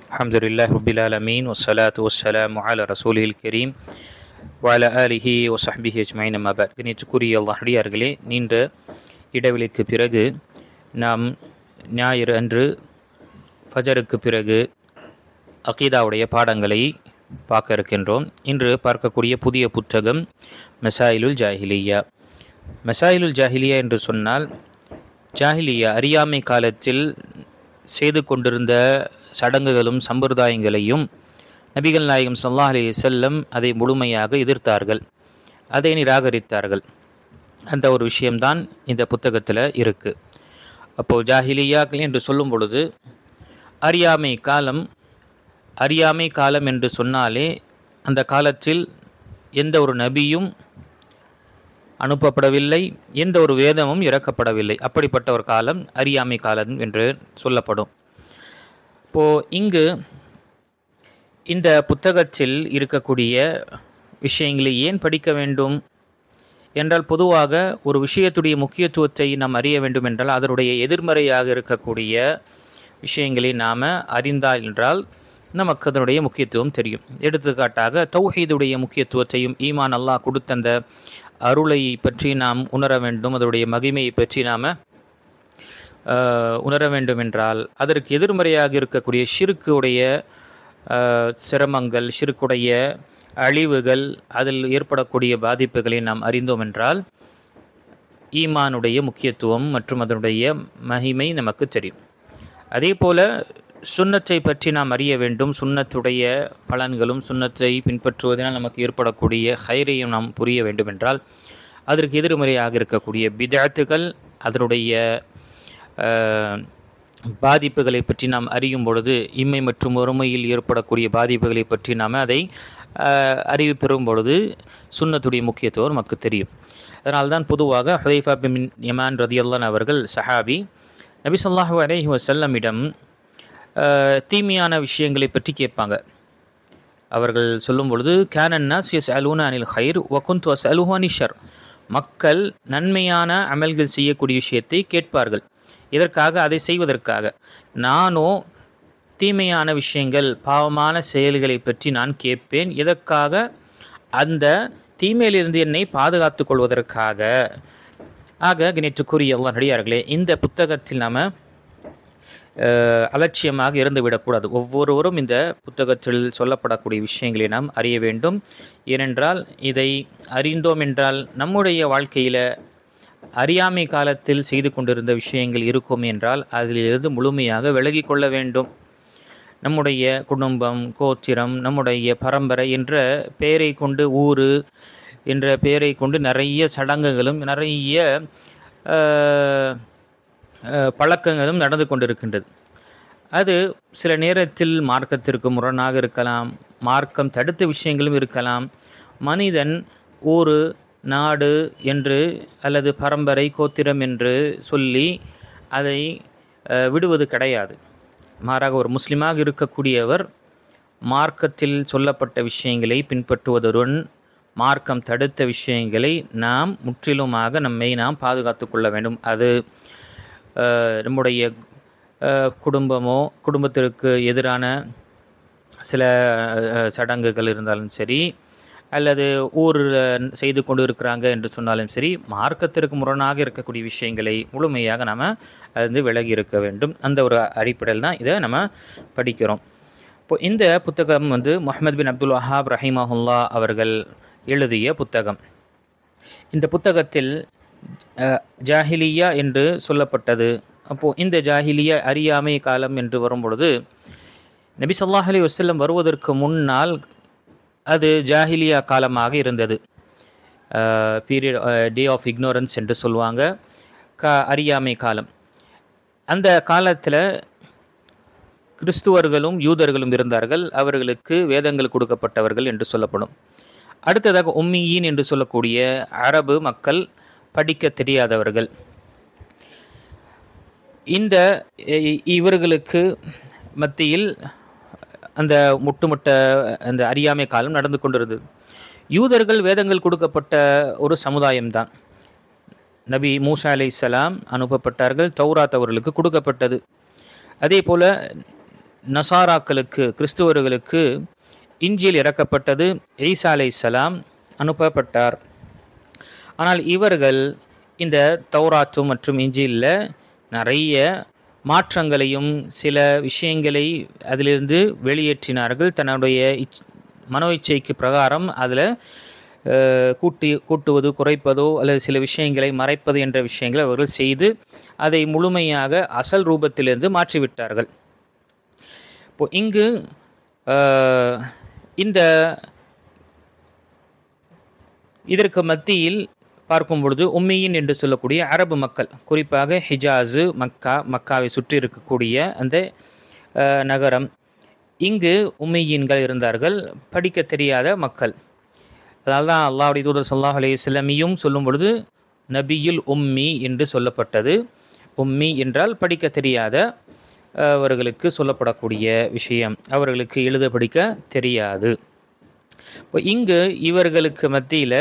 அல்ஹம்துலில்லாஹி ரப்பில் ஆலமீன் வஸ்ஸலாத்து வஸ்ஸலாமு அலா ரசூலில் கரீம் வஅலா ஆலிஹி வஸஹ்பிஹி அஜ்மஈன் அம்மா பஅத். கண்ணியத்துக்குரிய அல்லாஹ்வியார்களே, நீண்ட இடைவெளிக்கு பிறகு நாம் ஞாயிறு அன்று ஃபஜருக்கு பிறகு அகீதாவுடைய பாடங்களை பார்க்க இருக்கின்றோம். இன்று பார்க்கக்கூடிய புதிய புத்தகம் மசாயிலுல் ஜாஹிலியா. மசாயிலுல் ஜாஹிலியா என்று சொன்னால், ஜாஹிலியா அறியாமை காலத்தில் செய்து கொண்டிருந்த சடங்குகளும் சம்பிரதாயங்களையும் நபிகள் நாயகம் ஸல்லல்லாஹு அலைஹி வஸல்லம் அதை முழுமையாக எதிர்த்தார்கள், அதை நிராகரித்தார்கள். அந்த ஒரு விஷயம்தான் இந்த புத்தகத்தில் இருக்குது. அப்போது ஜாஹிலியாக்கள் என்று சொல்லும் பொழுது அறியாமை காலம் என்று சொன்னாலே அந்த காலத்தில் எந்த ஒரு நபியும் அனுப்பப்படவில்லை, எந்த ஒரு வேதமும் இறக்கப்படவில்லை. அப்படிப்பட்ட ஒரு காலம் அறியாமை காலம் என்று சொல்லப்படும். இப்போது இங்கு இந்த புத்தகத்தில் இருக்கக்கூடிய விஷயங்களை ஏன் படிக்க வேண்டும் என்றால், பொதுவாக ஒரு விஷயத்துடைய முக்கியத்துவத்தை நாம் அறிய வேண்டும் என்றால் அதனுடைய எதிர்மறையாக இருக்கக்கூடிய விஷயங்களை நாம் அறிந்தால் என்றால் நமக்கு அதனுடைய முக்கியத்துவம் தெரியும். எடுத்துக்காட்டாக தௌஹீதுடைய முக்கியத்துவத்தையும் ஈமான் அல்லாஹ் கொடுத்த அந்த அருளை பற்றி நாம் உணர வேண்டும், அதனுடைய மகிமையை பற்றி நாம் உணர வேண்டும் என்றால் அதற்கு எதிர்மறையாக இருக்கக்கூடிய ஷிர்க்குடைய சிரமங்கள், ஷிர்க்குடைய அழிவுகள், அதில் ஏற்படக்கூடிய பாதிப்புகளை நாம் அறிந்தோம் என்றால் ஈமானுடைய முக்கியத்துவம் மற்றும் அதனுடைய மகிமை நமக்கு தெரியும். அதே போல சுன்னத்தை பற்றி நாம் அறிய வேண்டும். சுன்னத்துடைய பலன்களும் சுன்னத்தை பின்பற்றுவதனால் நமக்கு ஏற்படக்கூடிய ஹைரையும் நாம் புரிய வேண்டும் என்றால் அதற்கு எதிர்மறையாக இருக்கக்கூடிய பிதஅத்துகள், அதனுடைய பாதிப்புகளை பற்றி நாம் அறியும் பொழுது இம்மை மற்றும் ஒருமையில் ஏற்படக்கூடிய பாதிப்புகளை பற்றி நாம் அதை அறிவு பெறும் பொழுது சுன்னத்துடைய முக்கியத்துவம் நமக்கு தெரியும். அதனால்தான் பொதுவாக ஹுதைஃபா பின் யமான் ரதியல்லாஹு அவர்கள் சஹாபி நபி ஸல்லல்லாஹு அலைஹி வஸல்லமிடம் தீமையான விஷயங்களை பற்றி கேட்பாங்க. அவர்கள் சொல்லும் பொழுது கானன் நாஸ் யஸ்அலூன அனில் ஹைர் வ குன்து அஸ்அலுஹு அனிஷ் ஷர். மக்கள் நன்மையான அமல்கள் செய்யக்கூடிய விஷயத்தை கேட்பார்கள். இதற்காக, அதை செய்வதற்காக. நானோ தீமையான விஷயங்கள், பாவமான செயல்களை பற்றி நான் கேட்பேன். எதற்காக? அந்த தீமையிலிருந்து என்னை பாதுகாத்து கொள்வதற்காக. ஆக கண்ணியத்துக்குரிய அல்லாஹ் நடிகார்களே, இந்த புத்தகத்தில் நாம் அலட்சியமாக இருந்துவிடக்கூடாது. ஒவ்வொருவரும் இந்த புத்தகத்தில் சொல்லப்படக்கூடிய விஷயங்களை நாம் அறிய வேண்டும். ஏனென்றால் இதை அறிந்தோம் என்றால் நம்முடைய வாழ்க்கையில் அறியாமை காலத்தில் செய்து கொண்டிருந்த விஷயங்கள் இருக்கும் என்றால் அதிலிருந்து முழுமையாக விலகி கொள்ள வேண்டும். நம்முடைய குடும்பம், கோத்திரம், நம்முடைய பரம்பரை என்ற பெயரை கொண்டு, ஊர் என்ற பெயரை கொண்டு நிறைய சடங்குகளும் நிறைய பழக்கங்களும் நடந்து கொண்டிருக்கின்றது. அது சில நேரத்தில் மார்க்கத்திற்கு முரணாக இருக்கலாம், மார்க்கம் தடுத்த விஷயங்களும் இருக்கலாம். மனிதன் ஊர், நாடு என்று அல்லது பரம்பரை, கோத்திரம் என்று சொல்லி அதை விடுவது கிடையாது. மாறாக ஒரு முஸ்லிமாக இருக்கக்கூடியவர் மார்க்கத்தில் சொல்லப்பட்ட விஷயங்களை பின்பற்றுவதுடன் மார்க்கம் தடுத்த விஷயங்களை நாம் முற்றிலுமாக நாம் பாதுகாத்து கொள்ள வேண்டும். அது நம்முடைய குடும்பமோ, குடும்பத்திற்கு எதிரான சில சடங்குகள் இருந்தாலும் சரி, அல்லது ஊரில் செய்து கொண்டு இருக்கிறாங்க என்று சொன்னாலும் சரி, மார்க்கத்திற்கு முரணாக இருக்கக்கூடிய விஷயங்களை முழுமையாக நாம் அது விலகி இருக்க வேண்டும். அந்த ஒரு அடிப்படையில் தான் இதை நம்ம படிக்கிறோம். இப்போ இந்த புத்தகம் முஹம்மது பின் அப்துல் வஹாப் ரஹிமஹுல்லா அவர்கள் எழுதிய புத்தகம். இந்த புத்தகத்தில் ஜாஹிலியா என்று சொல்லப்பட்டது. அப்போது இந்த ஜாஹிலியா அறியாமை காலம் என்று வரும்பொழுது நபி ஸல்லல்லாஹு அலைஹி வஸல்லம் வருவதற்கு முன்னால் அது ஜாஹிலியா காலமாக இருந்தது. பீரியட், டே ஆஃப் இக்னோரன்ஸ் என்று சொல்லுவாங்க, அறியாமை காலம். அந்த காலத்தில் கிறிஸ்துவர்களும் யூதர்களும் இருந்தார்கள். அவர்களுக்கு வேதங்கள் கொடுக்கப்பட்டவர்கள் என்று சொல்லப்படும். அடுத்ததாக உம்மியீன் என்று சொல்லக்கூடிய அரபு மக்கள், படிக்க தெரியாதவர்கள். இவர்களுக்கு மத்தியில் அந்த அந்த அறியாமை காலம் நடந்து கொண்டிருந்தது. யூதர்கள் வேதங்கள் கொடுக்கப்பட்ட ஒரு சமுதாயம்தான். நபி மூசா அலைஹிஸ்ஸலாம் அனுப்பப்பட்டார்கள். தௌராத் அவர்களுக்கு கொடுக்கப்பட்டது. அதே போல் நசாராக்களுக்கு கிறிஸ்துவர்களுக்கு இஞ்சில் இறக்கப்பட்டது. ஈசா அலைஹிஸ்ஸலாம் அனுப்பப்பட்டார். ஆனால் இவர்கள் இந்த தௌராத்து மற்றும் இஞ்சிலில் நிறைய மாற்றங்களையும் சில விஷயங்களை அதிலிருந்து வெளியேற்றினார்கள். தன்னுடைய மனோ இச்சைக்கு பிரகாரம் அதில் கூட்டுவது குறைப்பதோ அல்லது சில விஷயங்களை மறைப்பது என்ற விஷயங்களை அவர்கள் செய்து அதை முழுமையாக அசல் ரூபத்திலிருந்து மாற்றிவிட்டார்கள். இப்போ இங்கு இதற்கு மத்தியில் பார்க்கும் பொழுது உம்மியின் என்று சொல்லக்கூடிய அரபு மக்கள், குறிப்பாக ஹிஜாஸு, மக்காவை சுற்றி இருக்கக்கூடிய அந்த நகரம், இங்கு உம்மியின்கள் இருந்தார்கள், படிக்க தெரியாத மக்கள். அதனால தான் அல்லாஹ்வுடைய தூதர் ஸல்லல்லாஹு அலைஹி வஸல்லம் சொல்லும் பொழுது நபியுல் உம்மி என்று சொல்லப்பட்டது. உம்மி என்றால் படிக்க தெரியாத அவர்களுக்கு சொல்லப்படக்கூடிய விஷயம், அவர்களுக்கு எழுத படிக்க தெரியாது. இப்போ இங்கு இவர்களுக்கு மத்தியில்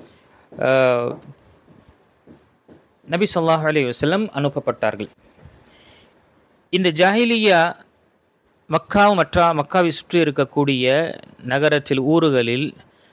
நபி ஸல்லல்லாஹு அலைஹி வஸல்லம் அனுப்பப்பட்டார்கள். இந்த ஜாஹிலியா மக்காவை சுற்றி இருக்கக்கூடிய நகரத்தில் ஊர்களில்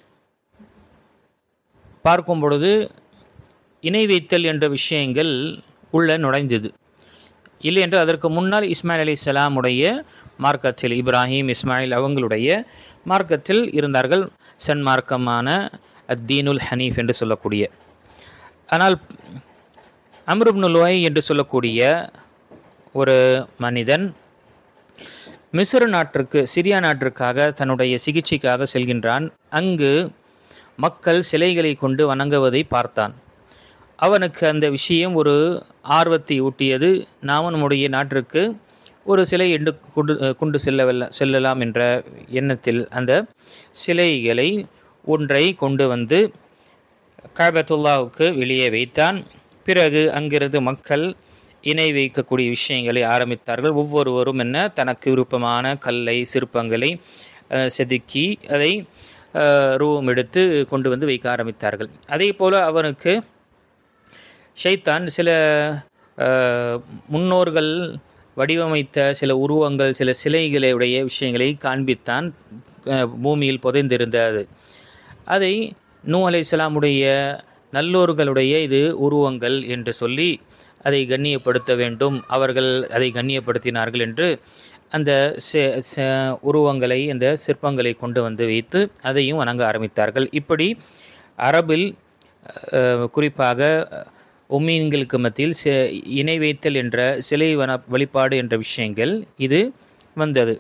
பார்க்கும் பொழுது இணை வைத்தல் என்ற விஷயங்கள் உள்ள நுழைந்தது. இல்லை என்று அதற்கு முன்னால் இஸ்மாயில் அலைஹிஸ்ஸலாமுடைய மார்க்கத்தில், இப்ராஹிம் இஸ்மாயில் அவங்களுடைய மார்க்கத்தில் இருந்தார்கள், சன்மார்க்கமான அத்தீனுல் ஹனீஃப் என்று சொல்லக்கூடிய. ஆனால் அம்ர் இப்னு லுஐ என்று சொல்லக்கூடிய ஒரு மனிதன் மிஸ்ர் நாட்டிற்கு, சிரியா நாட்டிற்காக தன்னுடைய சிகிச்சைக்காக செல்கின்றான். அங்கு மக்கள் சிலைகளை கொண்டு வணங்குவதை பார்த்தான். அவனுக்கு அந்த விஷயம் ஒரு ஆர்வத்தை ஊட்டியது. நாம் நம்முடைய நாட்டிற்கு ஒரு சிலை கொண்டு செல்லலாம் என்ற எண்ணத்தில் அந்த சிலைகளை ஒன்றை கொண்டு வந்து கஅபத்துல்லாஹ்வுக்கு வெளியே வைத்தான். பிறகு அங்கிருந்து மக்கள் இணை வைக்கக்கூடிய விஷயங்களை ஆரம்பித்தார்கள். ஒவ்வொருவரும் தனக்கு விருப்பமான கல்லை, சிற்பங்களை செதுக்கி அதை ரூபம் எடுத்து கொண்டு வந்து வைக்க ஆரம்பித்தார்கள். அதே போல் அவனுக்கு ஷைத்தான் சில முன்னோர்கள் வடிவமைத்த சில உருவங்கள், சில சிலைகளுடைய விஷயங்களை காண்பித்தான். பூமியில் புதைந்திருந்தது. அதை நூஹ் அலைஹிஸ்ஸலாமுடைய நல்லோர்களுடைய இது உருவங்கள் என்று சொல்லி அதை கண்ணியப்படுத்த வேண்டும், அவர்கள் அதை கண்ணியப்படுத்தினார்கள் என்று அந்த உருவங்களை, அந்த சிற்பங்களை கொண்டு வந்து வைத்து அதையும் வணங்க ஆரம்பித்தார்கள். இப்படி அரபில் குறிப்பாக உம்மீன்களுக்கு மத்தியில் இணை வைத்தல் என்ற சிலை வழிபாடு என்ற விஷயங்கள் இது வந்தது.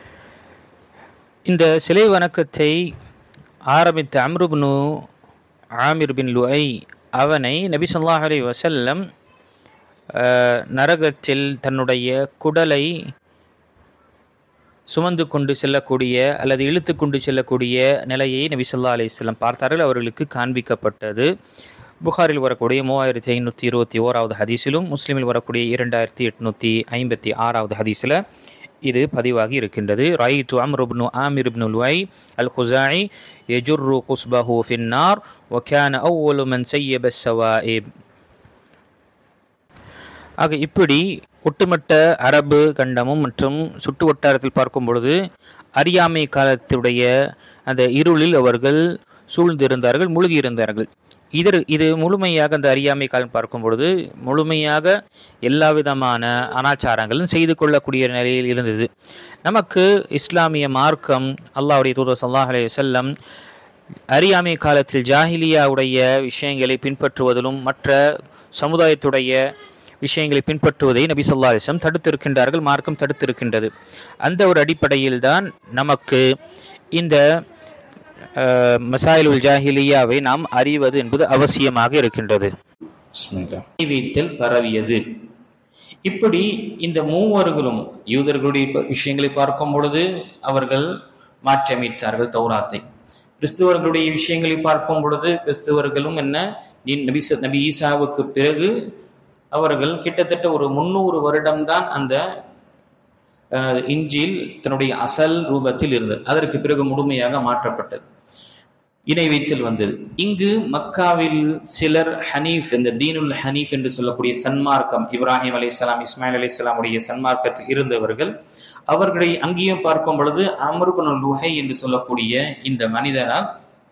இந்த சிலை வணக்கத்தை ஆரம்பித்த அம்ர் இப்னு ஆமிர் பின் லுஐ அவனை நபி ஸல்லல்லாஹு அலைஹி வஸல்லம் நரகத்தில் தன்னுடைய குடலை சுமந்து கொண்டு செல்லக்கூடிய அல்லது இழுத்து கொண்டு செல்லக்கூடிய நிலையை நபி ஸல்லல்லாஹு அலைஹி வஸல்லம் பார்த்தார்கள். அவர்களுக்கு காண்பிக்கப்பட்டது. புகாரில் வரக்கூடிய 3521வது ஹதீஸிலும், முஸ்லிமில் வரக்கூடிய 2856வது ஹதீஸில் இது பதிவாகி இருக்கின்றது. ரஅய்து அம்ர் இப்னு ஆமிர் இப்னு லுஐ அல் குஸாஇ யஜுர்ரு குஸ்பஹு ஃபின் நார் வ கான அவ்வலு மன் ஸய்யப ஸவாயிப். ஆக இப்படி ஒட்டுமொத்த அரபு கண்டமும் மற்றும் சுற்று வட்டாரத்தில் பார்க்கும் பொழுது அறியாமை காலத்துடைய அந்த இருளில் அவர்கள் சூழ்ந்திருந்தார்கள், மூழ்கியிருந்தார்கள். இது முழுமையாக அந்த அறியாமை காலம் பார்க்கும் பொழுது முழுமையாக எல்லா விதமான அனாச்சாரங்களும் செய்து கொள்ளக்கூடிய நிலையில் இருந்தது. நமக்கு இஸ்லாமிய மார்க்கம், அல்லாஹ்வுடைய தூதர் ஸல்லல்லாஹு அலைஹி வஸல்லம் அறியாமை காலத்தில் ஜாஹிலியாவுடைய விஷயங்களை பின்பற்றுவதிலும் மற்ற சமுதாயத்துடைய விஷயங்களை பின்பற்றுவதை நபி ஸல்லல்லாஹு அலைஹி வஸல்லம் தடுத்திருக்கின்றார்கள், மார்க்கம் தடுத்திருக்கின்றது. அந்த ஒரு அடிப்படையில் தான் நமக்கு இந்த மசாயிலுல் ஜாஹிலியாவை நாம் அறிவது என்பது அவசியமாக இருக்கின்றது. வைத்தல் பரவியது. இப்படி இந்த மூவர்களும் யூதர்களுடைய விஷயங்களை பார்க்கும் பொழுது அவர்கள் மாற்றியமைத்தார்கள் தௌராத்தை. கிறிஸ்துவர்களுடைய விஷயங்களை பார்க்கும் பொழுது கிறிஸ்துவர்களும் நபி ஈசாவுக்கு பிறகு அவர்கள் கிட்டத்தட்ட ஒரு 300 வருடம்தான் அந்த இஞ்சில் தன்னுடைய அசல் ரூபத்தில் இருந்தது. அதற்கு பிறகு முழுமையாக மாற்றப்பட்டது. இணை வைத்தல் வந்தது. இங்கு மக்காவில் சிலர் ஹனீஃப், இந்த தீனுல் ஹனீஃப் என்று சொல்லக்கூடிய சன்மார்க்கம், இப்ராஹிம் அலைஹிஸ்ஸலாம் இஸ்மாயில் அலைஹிஸ்ஸலாமுடைய சன்மார்க்கத்தில் இருந்தவர்கள், அவர்களை அங்கேயும் பார்க்கும் பொழுது அம்ர் இப்னு லுஹை என்று சொல்லக்கூடிய இந்த மனிதனால்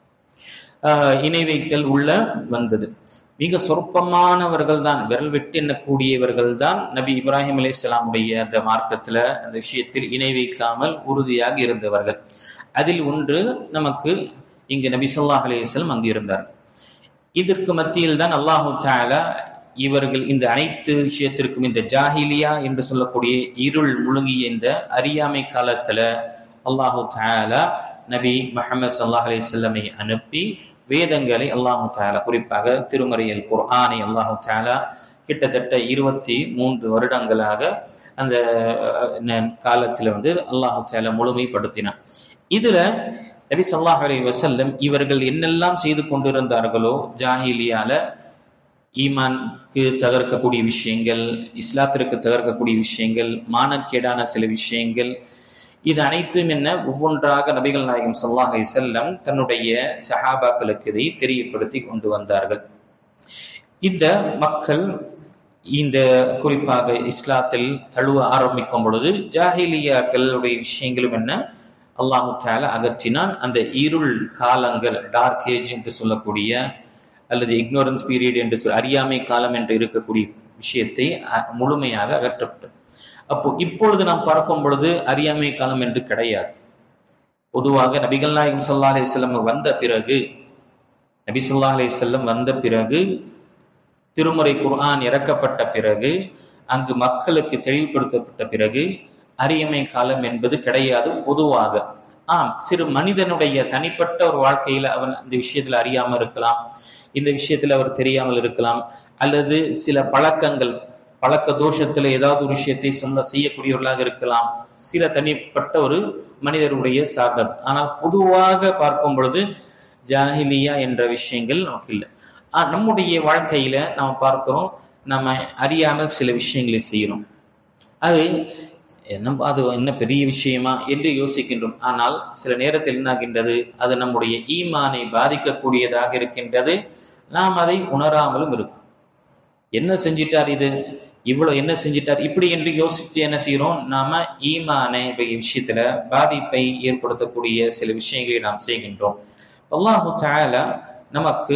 இணை வைத்தல் உள்ள வந்தது. மிக சொற்பமானவர்கள் தான், விரல் விட்டு எண்ணக்கூடியவர்கள் தான் நபி இப்ராஹிம் அலைஹிஸ்ஸலாமுடைய அந்த மார்க்கத்துல அந்த விஷயத்தில் இணை வைக்காமல் உறுதியாக இருந்தவர்கள். அதில் ஒன்று நமக்கு இங்கு நபி ஸல்லல்லாஹு அலைஹி வஸல்லம் அங்கு இருந்தார். இதற்கு மத்தியில் தான் அல்லாஹு தஆலா இவர்கள் இந்த அனைத்து விஷயத்திற்கும், இந்த ஜாஹிலியா என்று சொல்லக்கூடிய இருள் முழுங்கிய இந்த அறியாமை காலத்துல அல்லாஹு தஆலா நபி முஹம்மது ஸல்லல்லாஹு அலைஹி வஸல்லமை அனுப்பி வேதங்களை அல்லாஹு தஆலா, குறிப்பாக திருமறையில் குர்ஆனை அல்லாஹு தஆலா கிட்டத்தட்ட 23 வருடங்களாக அந்த காலத்துல அல்லாஹு தஆலா முழுமைப்படுத்தினார். இதுல நபி ஸல்லல்லாஹு அலைஹி வஸல்லம் இவர்கள் என்னெல்லாம் செய்து கொண்டிருந்தார்களோ, ஜாஹிலியால ஈமானுக்கு தகர்க்கக்கூடிய விஷயங்கள், இஸ்லாத்திற்கு தகர்க்கக்கூடிய விஷயங்கள், மானக்கேடான சில விஷயங்கள், இது அனைத்தும் என்ன ஒவ்வொன்றாக நபிகள் நாயகம் ஸல்லல்லாஹு அலைஹி வஸல்லம் தன்னுடைய சஹாபாக்களுக்கு இதை தெரியப்படுத்தி கொண்டு வந்தார்கள். இந்த மக்கள் இந்த குறிப்பாக இஸ்லாத்தில் தழுவ ஆரம்பிக்கும் பொழுது ஜாஹிலியாக்களுடைய விஷயங்களும் என்ன அல்லாஹு தஆலா அகற்றினான். அந்த இருள் காலங்கள், டார்க் ஏஜ் என்று சொல்லக்கூடிய அல்லது இக்னோரன்ஸ் பீரியட் என்று அறியாமை காலம் என்று இருக்கக்கூடிய விஷயத்தை முழுமையாக அகற்றப்பட்டது. அப்போ இப்பொழுது நாம் பார்க்கும் பொழுது அறியாமை காலம் என்று கிடையாது. பொதுவாக நபிகள் நாயகம் ஸல்லல்லாஹு அலைஹி வஸல்லம் வந்த பிறகு, நபி ஸல்லல்லாஹு அலைஹி வஸல்லம் வந்த பிறகு, திருமறை குர்ஆன் இறக்கப்பட்ட பிறகு, அங்கு மக்களுக்கு தெளிவுபடுத்தப்பட்ட பிறகு அறியாமை காலம் என்பது கிடையாது பொதுவாக. சிறு மனிதனுடைய தனிப்பட்ட ஒரு வாழ்க்கையில அவன் அந்த விஷயத்துல அறியாமல் இருக்கலாம், இந்த விஷயத்துல அவர் தெரியாமல் இருக்கலாம், அல்லது சில பழக்கங்கள், பழக்க தோஷத்துல ஏதாவது ஒரு விஷயத்தை செய்யக்கூடியவர்களாக இருக்கலாம், சில தனிப்பட்ட ஒரு மனிதருடைய சார்ந்தது. ஆனால் பொதுவாக பார்க்கும் பொழுது ஜாஹிலியா என்ற விஷயங்கள் நமக்கு இல்லை. நம்முடைய வாழ்க்கையில நம்ம பார்க்கிறோம், நம்ம அறியாமல் சில விஷயங்களை செய்யறோம். அது என்ன பெரிய விஷயமா என்று யோசிக்கின்றோம். ஆனால் சில நேரத்தில் என்னாகின்றது, அது நம்முடைய ஈமானை பாதிக்கக்கூடியதாக இருக்கின்றது. நாம் அதை உணராமலும் இருக்கும். என்ன செஞ்சிட்டார், இது இவ்வளவு என்ன செஞ்சிட்டார் இப்படி என்று யோசித்து என்ன செய்யறோம், நாம ஈமானை விஷயத்துல பாதிப்பை ஏற்படுத்தக்கூடிய சில விஷயங்களை நாம் செய்கின்றோம். அல்லாஹு தஆலா நமக்கு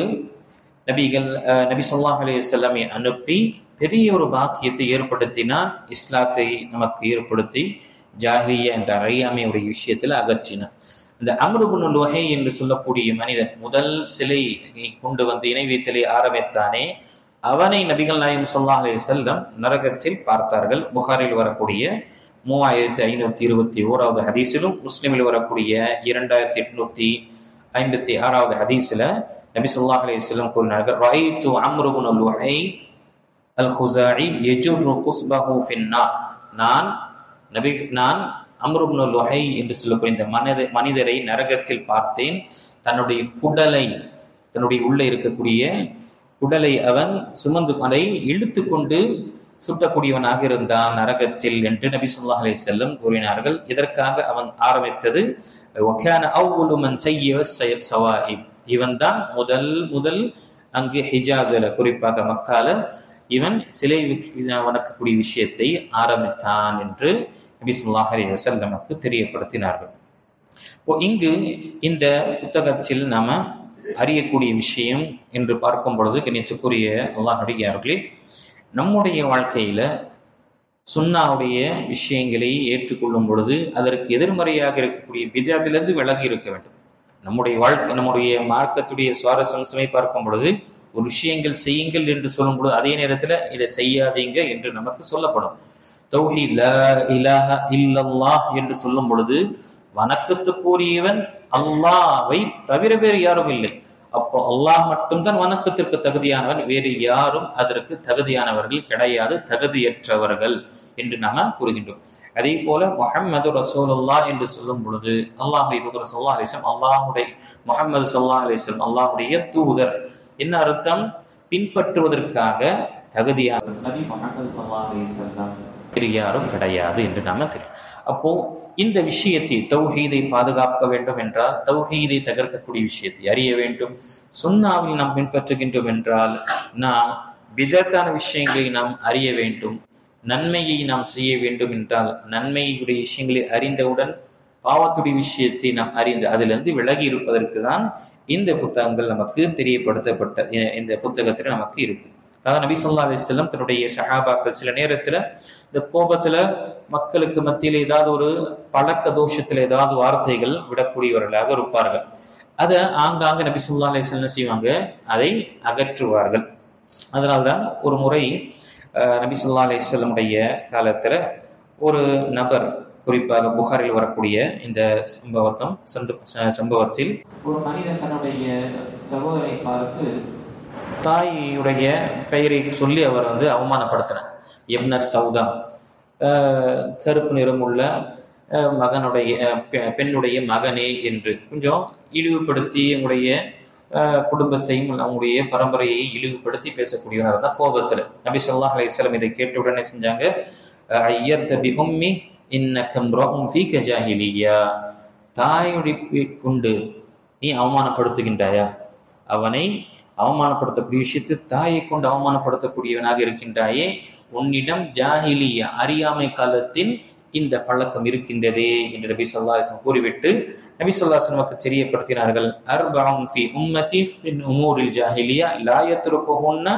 நபி ஸல்லல்லாஹு அலைஹி வஸல்லம் அனுப்பி பெரிய ஒரு பாக்கியத்தை ஏற்படுத்தினான். இஸ்லாத்தை நமக்கு ஏற்படுத்தி ஜாஹிலியா என்ற அறியாமையுடைய விஷயத்துல அகற்றினான். இந்த அம்ர் இப்னு லுஹை என்று சொல்லக்கூடிய மனிதன் முதல் சிலை கொண்டு வந்து இணை வைத்தலை ஆரம்பித்தானே, அவனை நபிகள் நாயகம் ஸல்லல்லாஹு அலைஹி வஸல்லம் நரகத்தில் பார்த்தார்கள். புகாரில் வரக்கூடிய 3521வது ஹதீஸிலும், முஸ்லிமில் வரக்கூடிய 2856வது ஹதீஸ்ல நபி ஸல்லல்லாஹு அலைஹி வஸல்லம் கூறினார்கள், ரஅய்து அம்ர் இப்னு லுஹை அல்-குஸாஇ யஜுரு குஸ்பஹு ஃபின்னார். நான் அம்ர் இப்னு லுஹை என்று சொல்லக்கூடிய இந்த மனிதரை நரகத்தில் பார்த்தேன். தன்னுடைய உள்ளே இருக்கக்கூடிய குடலை அவன் சுமந்து அதை இழுத்து கொண்டு சுட்டக்கூடியவனாக இருந்தான் நரகத்தில் என்று நபி ஸல்லல்லாஹு அலைஹி வஸல்லம் கூறினார்கள். இதற்காக அவன் ஆரம்பித்தது வகான அவ்வலு மன் ஸய்யவ ஸவாஇப். இவன் தான் முதல் அங்கு ஹிஜாஸ்ல, குறிப்பாக மக்கால இவன் சிலை வணக்கக்கூடிய விஷயத்தை ஆரம்பித்தான் என்று நபி ஸல்லல்லாஹு அலைஹி வஸல்லம் தெரியப்படுத்தினார்கள். இங்கு இந்த புத்தகத்தில் நாம அறியக்கூடிய விஷயம் என்று பார்க்கும் பொழுது, கண்ணியத்துக்குரிய அல்லாஹ் நபியார்களே, நம்முடைய வாழ்க்கையில சுன்னாவுடைய விஷயங்களை ஏற்றுக்கொள்ளும் பொழுது அதற்கு எதிர்மறையாக இருக்கக்கூடிய பித்அத்திலிருந்து விலகி இருக்க வேண்டும். நம்முடைய மார்க்கத்துடைய சுவாரஸ்யம்சமை பார்க்கும் பொழுது ஒரு விஷயங்கள் செய்யுங்கள் என்று சொல்லும் பொழுது அதே நேரத்துல இதை செய்யாதீங்க என்று நமக்கு சொல்லப்படும். தௌஹீத் லா இலாஹ இல்லல்லாஹ் என்று சொல்லும் பொழுது வணக்கத்துக்குரியவன் அல்லாஹ்வை தவிர வேறு யாரும் இல்லை. அப்போ அல்லாஹ் மட்டும்தான் வணக்கத்திற்கு தகுதியானவன், வேறு யாரும் அதற்கு தகுதியானவர்கள் கிடையாது, தகுதியற்றவர்கள் என்று நாம கூறுகின்றோம். அதே போல முஹம்மது ரசூலுல்லாஹ் என்று சொல்லும் பொழுது அல்லாஹ்வுடைய தூதர் ஸல்லல்லாஹு அலைஹி வஸல்லம், முஹம்மது ஸல்லல்லாஹு அலைஹி வஸல்லம் அல்லாஹ்வுடைய தூதர். என்ன அர்த்தம்? பின்பற்றுவதற்காக தகுதியான நபி முஹம்மது ஸல்லல்லாஹு அலைஹி வஸல்லம் வேறு யாரும் கிடையாது என்று நாம தெரியும். அப்போ இந்த விஷயத்தை தௌஹீதை பாதுகாக்க வேண்டும் என்றால் தௌஹீதை தகர்க்கக்கூடிய விஷயத்தை அறிய வேண்டும். சுன்னாவில் நாம் பின்பற்றுகின்றோம் என்றால் நாம் பிதத்தான விஷயங்களை நாம் அறிய வேண்டும். நன்மையை நாம் செய்ய வேண்டும் என்றால் நன்மையுடைய விஷயங்களை அறிந்தவுடன் பாவத்துடைய விஷயத்தை நாம் அறிந்து அதிலிருந்து விலகி இருப்பதற்கு தான் இந்த புத்தகங்கள் நமக்கு தெரியப்படுத்தப்பட்ட இந்த புத்தகத்தில் நமக்கு இருக்கு. அதாவது நபி ஸல்லல்லாஹு அலைஹி வஸல்லம் தன்னுடைய சஹாபாக்கள் சில நேரத்துல இந்த கோபத்துல மக்களுக்கு மத்தியில் ஏதாவது ஒரு பழக்க தோஷத்துல ஏதாவது வார்த்தைகள் விடக்கூடியவர்களாக இருப்பார்கள். அதை ஆங்காங்க நபி ஸல்லல்லாஹு அலைஹி வஸல்லம் செய்வாங்க, அதை அகற்றுவார்கள். அதனால்தான் ஒரு முறை நபி ஸல்லல்லாஹு அலைஹி வஸல்லமுடைய காலத்துல ஒரு நபர், குறிப்பாக புகாரில் வரக்கூடிய இந்த சம்பவத்தில் ஒரு மனிதன் தன்னுடைய சகோதரை பார்த்து தாயுடைய பெயரை சொல்லி அவர் அவமானப்படுத்தினார். இப்ன சௌதா, கருப்பு நிறம் உள்ள மகனுடைய பெண்ணுடைய மகனே என்று கொஞ்சம் இழிவுபடுத்தி அவங்களுடைய குடும்பத்தையும் அவங்களுடைய பரம்பரையை இழிவுபடுத்தி பேசக்கூடியவனாக தான் கோபத்தில். நபி ஸல்லல்லாஹு அலைஹி வஸல்லம் இதை கேட்ட உடனே செஞ்சாங்க, ஐயர்த பி உம்மி இன்னகம் ரஉம் ஃபீக ஜாஹிலியா, தாயுடைய கொண்டு நீ அவமானப்படுத்துகின்றாயா? அவனை அவமானப்படுத்தக்கூடிய விஷயத்து தாயை கொண்டு அவமானப்படுத்தக்கூடியவனாக இருக்கின்றாயே, உன்னிடம் ஜாஹிலியா அறியாமை காலத்தில் இந்த பழக்கம் இருக்கின்றதே என்று நபி ஸல்லல்லாஹு அலைஹி வஸல்லம் கூறிவிட்டு நபி ஸல்லல்லாஹு அலைஹி வஸல்லம் தெரியப்படுத்தினார்கள், அர்பஉன் ஃபீ உம்மதி மின் உமூரில் ஜாஹிலியா லா யத்ருகுஹுன்ன,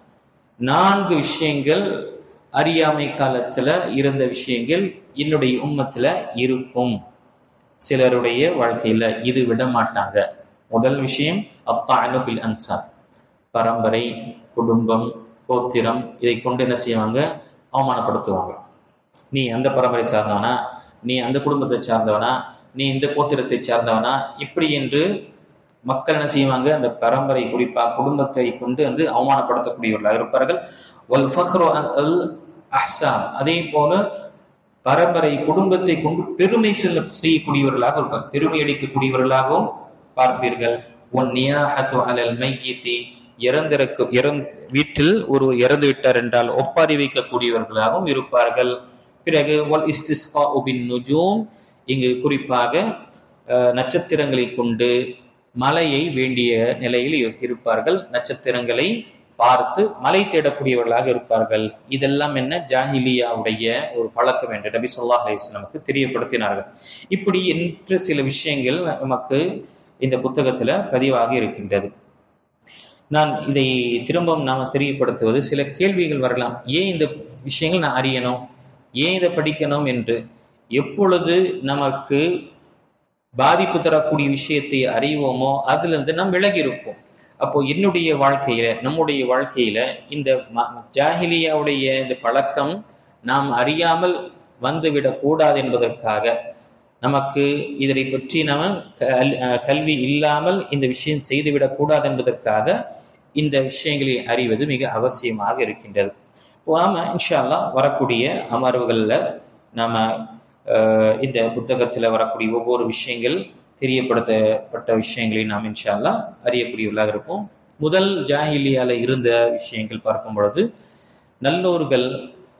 4 விஷயங்கள் அறியாமை காலத்துல இருந்த விஷயங்கள் என்னுடைய உம்மத்துல இருக்கும், சிலருடைய வாழ்க்கையில இது விட மாட்டாங்க. முதல் விஷயம் அத்தானு ஃபில் அன்சார், பரம்பரை, குடும்பம், கோத்திரம், இதை கொண்டு என்ன செய்வாங்க? அவமானப்படுத்துவாங்க. நீ அந்த பரம்பரை சார்ந்தவனா, நீ அந்த குடும்பத்தை சார்ந்தவனா, நீ இந்த கோத்திரத்தை சார்ந்தவனா, இப்படி என்று மக்கள் என்ன செய்வாங்க? அந்த பரம்பரை, குறிப்பாக குடும்பத்தை கொண்டு அவமானப்படுத்தக்கூடியவர்களாக இருப்பார்கள். வல் ஃபக்ரு அல் அஹ்சான், அதே போல பரம்பரை குடும்பத்தை கொண்டு பெருமை செய்யக்கூடியவர்களாக இருப்பார்கள், பெருமை அளிக்கக்கூடியவர்களாகவும் பார்ப்பீர்கள். ஒன் நியாஹத்து அலல் மையித்தி, வீட்டில் ஒரு இறந்து விட்டார் என்றால் ஒப்பாரி வைக்கக்கூடியவர்களாகவும் இருப்பார்கள். பிறகு வல் இஸ்திஸ்காஉ பின் நுஜூம், இங்கு குறிப்பாக நட்சத்திரங்களை கொண்டு மலையை வேண்டிய நிலையில் இருப்பார்கள், நட்சத்திரங்களை பார்த்து மலை தேடக்கூடியவர்களாக இருப்பார்கள். இதெல்லாம் என்ன? ஜாஹிலியாவுடைய ஒரு பழக்கம் என்று நபி ஸல்லல்லாஹு அலைஹி வஸல்லம் நமக்கு தெரியப்படுத்தினார்கள். இப்படி என்று சில விஷயங்கள் நமக்கு இந்த புத்தகத்துல பதிவாக இருக்கின்றது. நான் இதை திரும்பவும் நாம தெரியப்படுத்துவது, சில கேள்விகள் வரலாம். ஏன் இந்த விஷயங்கள் நான் அறியணும், ஏன் இதை படிக்கணும் என்று. எப்பொழுது நமக்கு பாதிப்பு தரக்கூடிய விஷயத்தை அறிவோமோ அதிலிருந்து நாம் விலகி இருப்போம். அப்போ என்னுடைய வாழ்க்கையில, நம்முடைய வாழ்க்கையில இந்த ஜாஹிலியாவுடைய இந்த பழக்கம் நாம் அறியாமல் வந்துவிடக் கூடாது என்பதற்காக, நமக்கு இதனை பற்றி நாம கல்வி இல்லாமல் இந்த விஷயம் செய்துவிடக் கூடாது என்பதற்காக இந்த விஷயங்களை அறிவது மிக அவசியமாக இருக்கின்றது. இப்போ நாம இன்ஷா அல்லாஹ் வரக்கூடிய அமர்வுகள்ல நாம இந்த புத்தகத்துல வரக்கூடிய ஒவ்வொரு விஷயங்கள், தெரியப்படுத்தப்பட்ட விஷயங்களை நாம் இன்ஷா அல்லாஹ் அறியக்கூடியவர்களாக இருப்போம். முதல் ஜாஹிலியால இருந்த விஷயங்கள் பார்க்கும் பொழுது, நல்லோர்கள்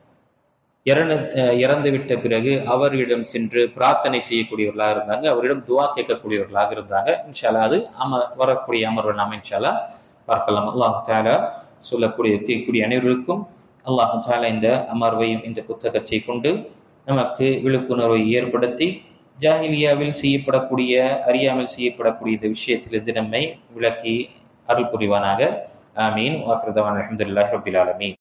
இறந்து விட்ட பிறகு அவரிடம் சென்று பிரார்த்தனை செய்யக்கூடியவர்களாக இருந்தாங்க, அவரிடம் துவா கேட்கக்கூடியவர்களாக இருந்தாங்க. இன்ஷா அல்லாஹ் அது வரக்கூடிய அமர்வு நாம் இன்ஷா அல்லாஹ் பார்க்கலாம். அல்லாஹ் தஆலா கேட்கக்கூடிய அனைவருக்கும் அல்லாஹ் தஆலா இந்த அமர்வையும் இந்த புத்தகத்தை கொண்டு நமக்கு விழிப்புணர்வை ஏற்படுத்தி ஜாஹிலியாவில் செய்யப்படக்கூடிய, அறியாமல் செய்யப்படக்கூடிய இந்த விஷயத்திலிருந்து நம்மை விலக்கி அருள் புரிவானாக. ஆமீன். வாஹிரு தஅவானா அல்ஹம்துலில்லாஹி ரப்பில் ஆலமீன்.